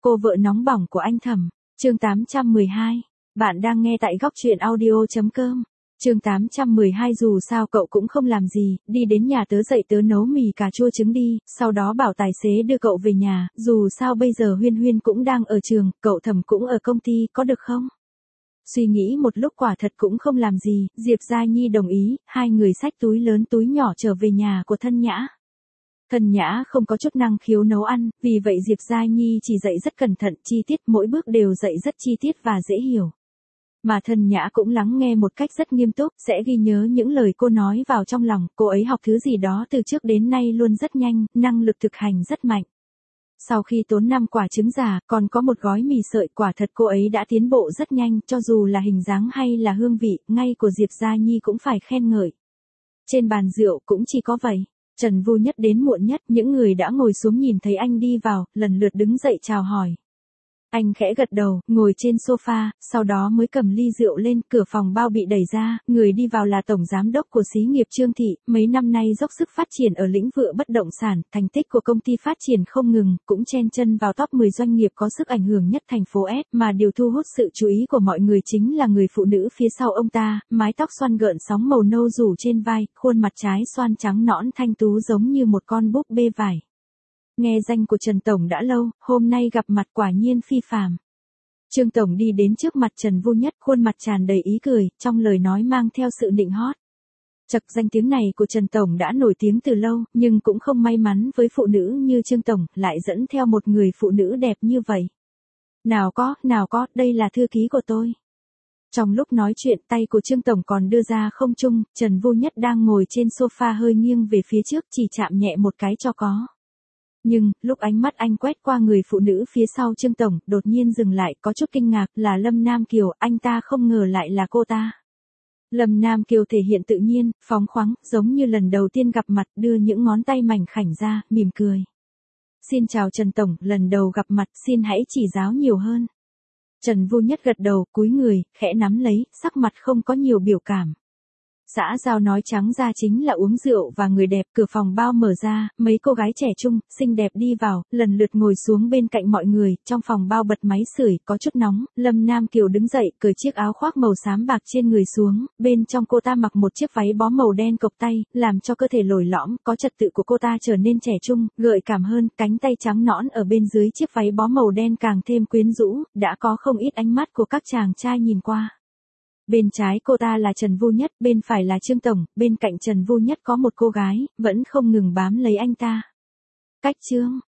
Cô vợ nóng bỏng của anh Thẩm, chương 812. Bạn đang nghe tại góc truyện audio.com. Chương 812 dù sao cậu cũng không làm gì, đi đến nhà tớ dạy tớ nấu mì cà chua trứng đi, sau đó bảo tài xế đưa cậu về nhà, dù sao bây giờ Huyên Huyên cũng đang ở trường, cậu Thẩm cũng ở công ty, có được không? Suy nghĩ một lúc quả thật cũng không làm gì, Diệp Gia Nhi đồng ý, hai người xách túi lớn túi nhỏ trở về nhà của Thân Nhã. Thân Nhã không có chút năng khiếu nấu ăn, vì vậy Diệp Gia Nhi chỉ dạy rất cẩn thận, chi tiết, mỗi bước đều dạy rất chi tiết và dễ hiểu. Mà Thân Nhã cũng lắng nghe một cách rất nghiêm túc, sẽ ghi nhớ những lời cô nói vào trong lòng, cô ấy học thứ gì đó từ trước đến nay luôn rất nhanh, năng lực thực hành rất mạnh. Sau khi tốn 5 quả trứng già, còn có một gói mì sợi, quả thật cô ấy đã tiến bộ rất nhanh, cho dù là hình dáng hay là hương vị, ngay của Diệp Gia Nhi cũng phải khen ngợi. Trên bàn rượu cũng chỉ có vậy. Trần Vu Nhất đến muộn nhất, những người đã ngồi xuống nhìn thấy anh đi vào, lần lượt đứng dậy chào hỏi. Anh khẽ gật đầu, ngồi trên sofa, sau đó mới cầm ly rượu lên, cửa phòng bao bị đẩy ra, người đi vào là tổng giám đốc của xí nghiệp Trương Thị, mấy năm nay dốc sức phát triển ở lĩnh vực bất động sản, thành tích của công ty phát triển không ngừng, cũng chen chân vào top 10 doanh nghiệp có sức ảnh hưởng nhất thành phố S, mà điều thu hút sự chú ý của mọi người chính là người phụ nữ phía sau ông ta, mái tóc xoăn gợn sóng màu nâu rủ trên vai, khuôn mặt trái xoan trắng nõn thanh tú giống như một con búp bê vải. Nghe danh của Trần Tổng đã lâu, hôm nay gặp mặt quả nhiên phi phàm. Trương Tổng đi đến trước mặt Trần Vu Nhất, khuôn mặt tràn đầy ý cười, trong lời nói mang theo sự nịnh hót. Chật, danh tiếng này của Trần Tổng đã nổi tiếng từ lâu, nhưng cũng không may mắn với phụ nữ như Trương Tổng, lại dẫn theo một người phụ nữ đẹp như vậy. Nào có, đây là thư ký của tôi. Trong lúc nói chuyện, tay của Trương Tổng còn đưa ra không trung, Trần Vu Nhất đang ngồi trên sofa hơi nghiêng về phía trước, chỉ chạm nhẹ một cái cho có. Nhưng, lúc ánh mắt anh quét qua người phụ nữ phía sau Trương Tổng, đột nhiên dừng lại, có chút kinh ngạc, là Lâm Nam Kiều, anh ta không ngờ lại là cô ta. Lâm Nam Kiều thể hiện tự nhiên, phóng khoáng, giống như lần đầu tiên gặp mặt, đưa những ngón tay mảnh khảnh ra, mỉm cười. Xin chào Trần Tổng, lần đầu gặp mặt, xin hãy chỉ giáo nhiều hơn. Trần Vu Nhất gật đầu, cúi người, khẽ nắm lấy, sắc mặt không có nhiều biểu cảm. Xã giao nói trắng ra chính là uống rượu và người đẹp, cửa phòng bao mở ra, mấy cô gái trẻ trung, xinh đẹp đi vào, lần lượt ngồi xuống bên cạnh mọi người, trong phòng bao bật máy sưởi, có chút nóng, Lâm Nam Kiều đứng dậy, cởi chiếc áo khoác màu xám bạc trên người xuống, bên trong cô ta mặc một chiếc váy bó màu đen cộc tay, làm cho cơ thể lồi lõm, có trật tự của cô ta trở nên trẻ trung, gợi cảm hơn, cánh tay trắng nõn ở bên dưới chiếc váy bó màu đen càng thêm quyến rũ, đã có không ít ánh mắt của các chàng trai nhìn qua. Bên trái cô ta là Trần Vu Nhất, bên phải là Trương Tổng, bên cạnh Trần Vu Nhất có một cô gái, vẫn không ngừng bám lấy anh ta. Cách Trương,